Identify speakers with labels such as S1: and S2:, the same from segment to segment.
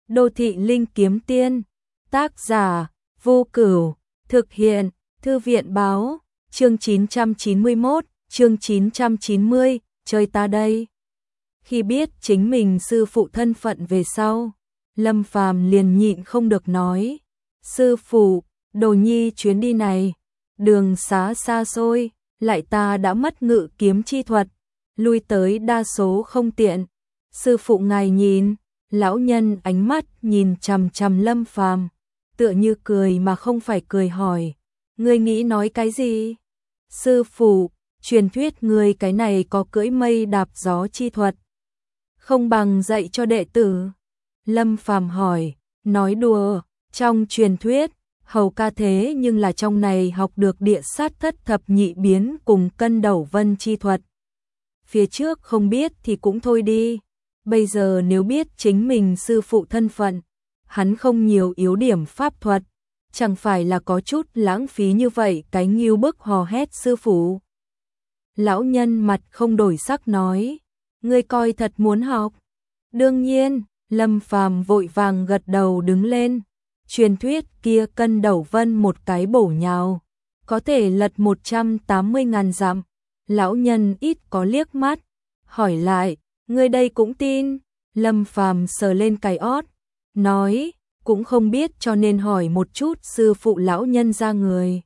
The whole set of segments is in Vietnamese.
S1: Đô thị linh kiếm tiên, tác giả Vô Cửu, thực hiện Thư viện báo, chương 991, chương 990, chơi ta đây. Khi biết chính mình sư phụ thân phận về sau, Lâm Phàm liền nhịn không được nói, sư phụ, đồ nhi chuyến đi này, đường xá xa xôi, lại ta đã mất ngự kiếm chi thuật, lui tới đa số không tiện. Sư phụ ngài nhìn, lão nhân ánh mắt nhìn chằm chằm Lâm Phàm, tựa như cười mà không phải cười hỏi, ngươi nghĩ nói cái gì? Sư phụ, truyền thuyết ngươi cái này có cưỡi mây đạp gió chi thuật, không bằng dạy cho đệ tử. Lâm Phàm hỏi, nói đùa, trong truyền thuyết, hầu ca thế nhưng là trong này học được địa sát thất thập nhị biến cùng cân đầu vân chi thuật. Phía trước không biết thì cũng thôi đi, bây giờ nếu biết chính mình sư phụ thân phận, hắn không nhiều yếu điểm pháp thuật, chẳng phải là có chút lãng phí như vậy cái ngưu bức hò hét sư phụ. Lão nhân mặt không đổi sắc nói, ngươi coi thật muốn học. Đương nhiên, Lâm Phàm vội vàng gật đầu đứng lên. Truyền thuyết kia cân đầu vân một cái bổ nhào, có thể lật 180.000 dặm. Lão nhân ít có liếc mắt, hỏi lại, ngươi đây cũng tin? Lâm Phàm sờ lên cái ót, nói, cũng không biết cho nên hỏi một chút sư phụ lão nhân ra người.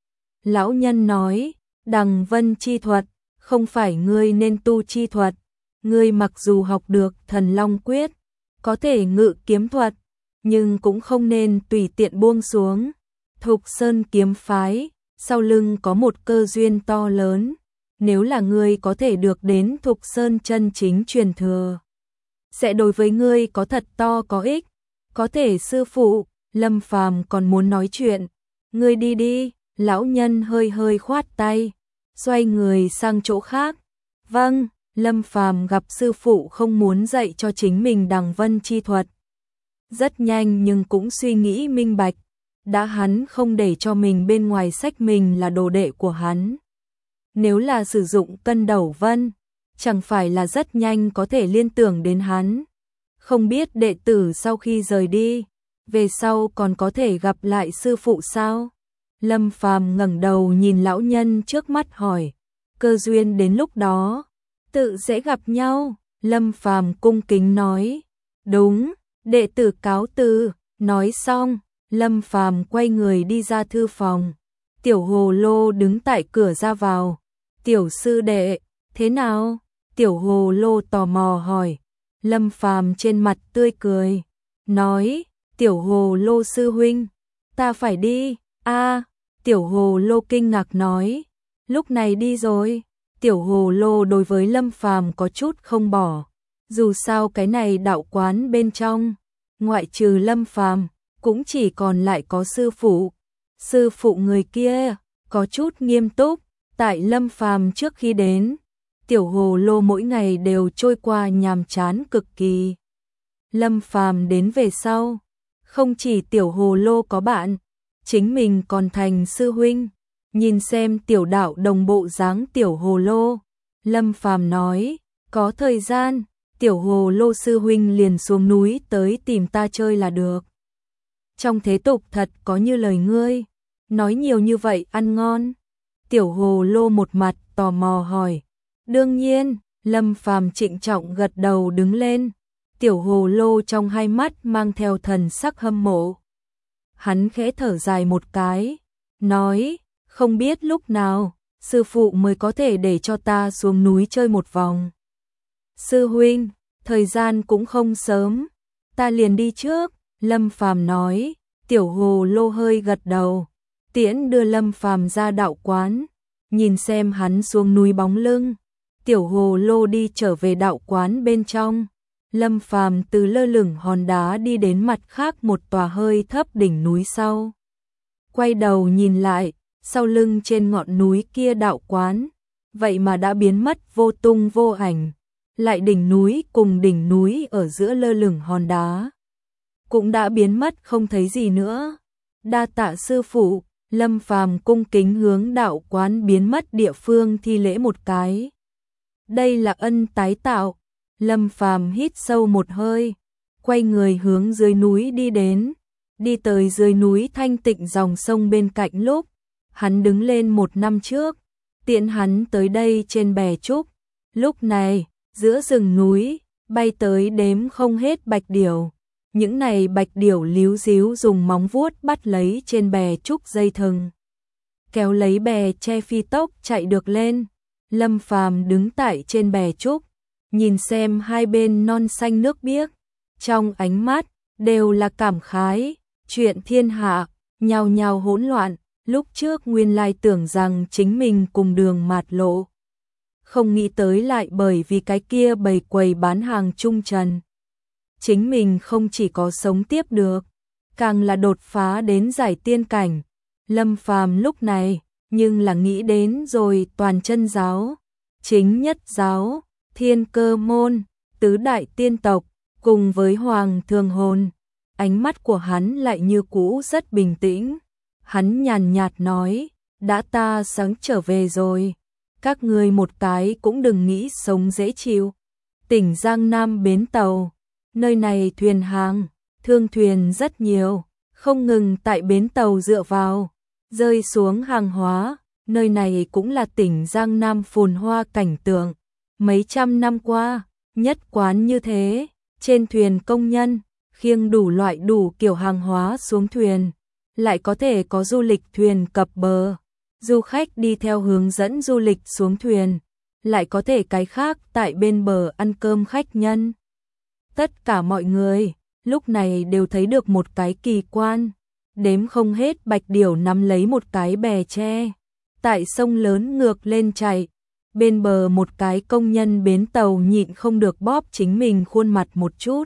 S1: Lão nhân nói, đằng vân chi thuật, không phải ngươi nên tu chi thuật. Ngươi mặc dù học được thần long quyết, có thể ngự kiếm thuật, nhưng cũng không nên tùy tiện buông xuống. Thục Sơn kiếm phái, sau lưng có một cơ duyên to lớn, nếu là ngươi có thể được đến Thục Sơn chân chính truyền thừa, sẽ đối với ngươi có thật to có ích. Có thể sư phụ, Lâm Phàm còn muốn nói chuyện, ngươi đi đi. Lão nhân hơi hơi khoát tay, xoay người sang chỗ khác. Vâng. Lâm Phàm gặp sư phụ không muốn dạy cho chính mình đằng vân chi thuật. Rất nhanh nhưng cũng suy nghĩ minh bạch, đã hắn không để cho mình bên ngoài sách mình là đồ đệ của hắn. Nếu là sử dụng cân đầu vân, chẳng phải là rất nhanh có thể liên tưởng đến hắn. Không biết đệ tử sau khi rời đi, về sau còn có thể gặp lại sư phụ sao? Lâm Phàm ngẩng đầu nhìn lão nhân trước mắt hỏi, cơ duyên đến lúc đó tự sẽ gặp nhau. Lâm Phàm cung kính nói, đúng, đệ tử cáo từ. Nói xong, Lâm Phàm quay người đi ra thư phòng. Tiểu Hồ Lô đứng tại cửa ra vào. Tiểu sư đệ, thế nào? Tiểu Hồ Lô tò mò hỏi. Lâm Phàm trên mặt tươi cười, nói, Tiểu Hồ Lô sư huynh, ta phải đi. Tiểu Hồ Lô kinh ngạc nói, lúc này đi rồi? Tiểu Hồ Lô đối với Lâm Phàm có chút không bỏ, dù sao cái này đạo quán bên trong, ngoại trừ Lâm Phàm, cũng chỉ còn lại có sư phụ. Sư phụ người kia có chút nghiêm túc, tại Lâm Phàm trước khi đến, Tiểu Hồ Lô mỗi ngày đều trôi qua nhàm chán cực kỳ. Lâm Phàm đến về sau, không chỉ Tiểu Hồ Lô có bạn, chính mình còn thành sư huynh. Nhìn xem tiểu đạo đồng bộ dáng Tiểu Hồ Lô, Lâm Phàm nói, có thời gian, Tiểu Hồ Lô sư huynh liền xuống núi tới tìm ta chơi là được. Trong thế tục thật có như lời ngươi, nói nhiều như vậy ăn ngon? Tiểu Hồ Lô một mặt tò mò hỏi. Đương nhiên. Lâm Phàm trịnh trọng gật đầu đứng lên. Tiểu Hồ Lô trong hai mắt mang theo thần sắc hâm mộ. Hắn khẽ thở dài một cái, nói, không biết lúc nào sư phụ mới có thể để cho ta xuống núi chơi một vòng. Sư huynh, thời gian cũng không sớm, ta liền đi trước. Lâm Phàm nói. Tiểu Hồ Lô hơi gật đầu, tiễn đưa Lâm Phàm ra đạo quán. Nhìn xem hắn xuống núi bóng lưng, Tiểu Hồ Lô đi trở về đạo quán bên trong. Lâm Phàm từ lơ lửng hòn đá đi đến mặt khác một tòa hơi thấp đỉnh núi sau. Quay đầu nhìn lại, sau lưng trên ngọn núi kia đạo quán, vậy mà đã biến mất vô tung vô ảnh. Lại đỉnh núi cùng đỉnh núi ở giữa lơ lửng hòn đá cũng đã biến mất không thấy gì nữa. Đa tạ sư phụ. Lâm Phàm cung kính hướng đạo quán biến mất địa phương thi lễ một cái. Đây là ân tái tạo. Lâm Phàm hít sâu một hơi, quay người hướng dưới núi đi đến. Đi tới dưới núi thanh tịnh dòng sông bên cạnh lúc hắn đứng lên 1 năm trước, tiễn hắn tới đây trên bè trúc. Lúc này, giữa rừng núi, bay tới đếm không hết bạch điểu. Những này bạch điểu líu díu dùng móng vuốt bắt lấy trên bè trúc dây thừng, kéo lấy bè che phi tốc chạy được lên. Lâm Phàm đứng tại trên bè trúc, nhìn xem hai bên non xanh nước biếc, trong ánh mắt đều là cảm khái, chuyện thiên hạ, nhào nhào hỗn loạn. Lúc trước nguyên lai tưởng rằng chính mình cùng đường mạt lộ, không nghĩ tới lại bởi vì cái kia bầy quầy bán hàng trung trần. Chính mình không chỉ có sống tiếp được, càng là đột phá đến giải tiên cảnh. Lâm Phàm lúc này, nhưng là nghĩ đến rồi toàn chân giáo, chính nhất giáo, thiên cơ môn, tứ đại tiên tộc, cùng với hoàng thường hồn. Ánh mắt của hắn lại như cũ rất bình tĩnh. Hắn nhàn nhạt nói, đã ta sáng trở về rồi, các ngươi một cái cũng đừng nghĩ sống dễ chịu. Tỉnh Giang Nam bến tàu, nơi này thuyền hàng, thương thuyền rất nhiều, không ngừng tại bến tàu dựa vào, rơi xuống hàng hóa. Nơi này cũng là tỉnh Giang Nam phồn hoa cảnh tượng. Mấy trăm năm qua, nhất quán như thế, trên thuyền công nhân, khiêng đủ loại đủ kiểu hàng hóa xuống thuyền. Lại có thể có du lịch thuyền cập bờ, du khách đi theo hướng dẫn du lịch xuống thuyền, lại có thể cái khác tại bên bờ ăn cơm khách nhân. Tất cả mọi người lúc này đều thấy được một cái kỳ quan, đếm không hết bạch điểu nắm lấy một cái bè tre, tại sông lớn ngược lên chạy. Bên bờ một cái công nhân bến tàu nhịn không được bóp chính mình khuôn mặt một chút.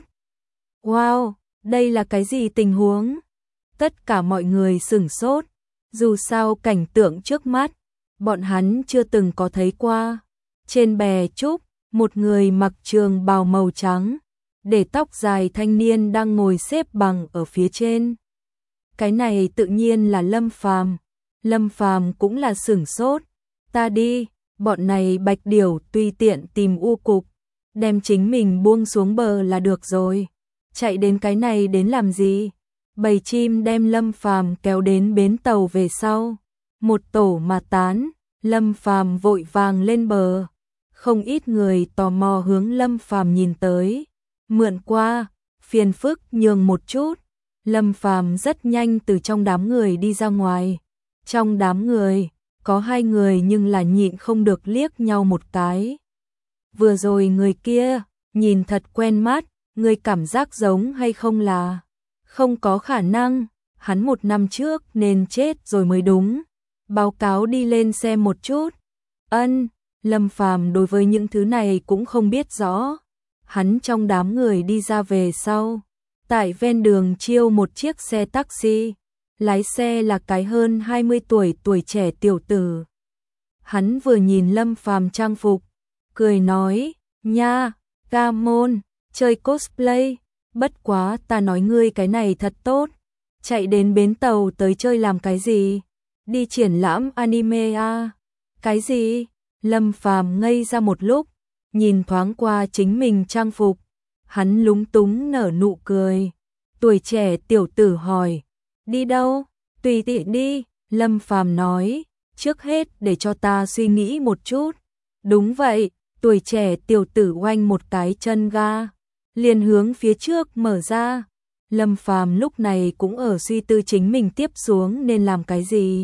S1: Wow, đây là cái gì tình huống? Tất cả mọi người sửng sốt, dù sao cảnh tượng trước mắt, bọn hắn chưa từng có thấy qua. Trên bè trúc, một người mặc trường bào màu trắng, để tóc dài thanh niên đang ngồi xếp bằng ở phía trên. Cái này tự nhiên là Lâm Phàm. Lâm Phàm cũng là sửng sốt. Ta đi, bọn này bạch điểu tùy tiện tìm u cục, đem chính mình buông xuống bờ là được rồi. Chạy đến cái này đến làm gì? Bầy chim đem Lâm Phàm kéo đến bến tàu về sau, một tổ mà tán. Lâm Phàm vội vàng lên bờ, không ít người tò mò hướng Lâm Phàm nhìn tới. Mượn qua, phiền phức nhường một chút. Lâm Phàm rất nhanh từ trong đám người đi ra ngoài. Trong đám người, có 2 người nhưng là nhịn không được liếc nhau một cái. Vừa rồi người kia, nhìn thật quen mắt, người cảm giác giống hay không là? Không có khả năng, hắn 1 năm trước nên chết rồi mới đúng. Báo cáo đi lên xem một chút. Ân, Lâm Phàm đối với những thứ này cũng không biết rõ. Hắn trong đám người đi ra về sau, tại ven đường chiêu một chiếc xe taxi. Lái xe là cái hơn 20 tuổi trẻ tiểu tử. Hắn vừa nhìn Lâm Phàm trang phục, cười nói, nha, ca môn, chơi cosplay, bất quá ta nói ngươi cái này thật tốt, chạy đến bến tàu tới chơi làm cái gì, đi triển lãm anime à, cái gì? Lâm Phàm ngây ra một lúc, nhìn thoáng qua chính mình trang phục, hắn lúng túng nở nụ cười. Tuổi trẻ tiểu tử hỏi, đi đâu? Tùy tiện đi, Lâm Phàm nói, trước hết để cho ta suy nghĩ một chút. Đúng vậy, tuổi trẻ tiểu tử oanh một cái chân ga, liền hướng phía trước mở ra. Lâm Phàm lúc này cũng ở suy tư chính mình tiếp xuống nên làm cái gì.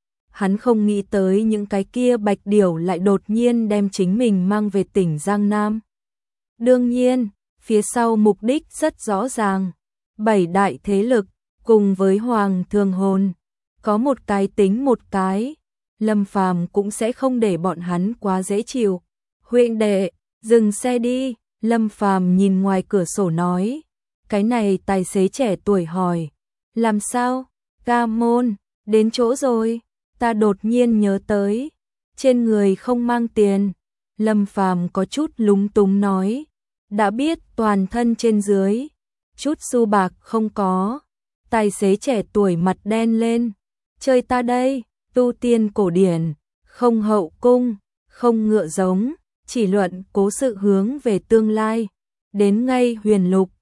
S1: Hắn không nghĩ tới những cái kia bạch điểu lại đột nhiên đem chính mình mang về tỉnh Giang Nam. Đương nhiên, phía sau mục đích rất rõ ràng. 7 đại thế lực, cùng với Hoàng Thường Hồn, có một cái tính một cái. Lâm Phàm cũng sẽ không để bọn hắn quá dễ chịu. Huynh đệ, dừng xe đi, Lâm Phàm nhìn ngoài cửa sổ nói. Cái này tài xế trẻ tuổi hỏi, làm sao? Ca môn, đến chỗ rồi, ta đột nhiên nhớ tới, trên người không mang tiền. Lâm Phàm có chút lúng túng nói, đã biết toàn thân trên dưới, chút xu bạc không có. Tài xế trẻ tuổi mặt đen lên, chơi ta đây, tu tiên cổ điển, không hậu cung, không ngựa giống, chỉ luận cố sự hướng về tương lai, đến ngay huyền lục.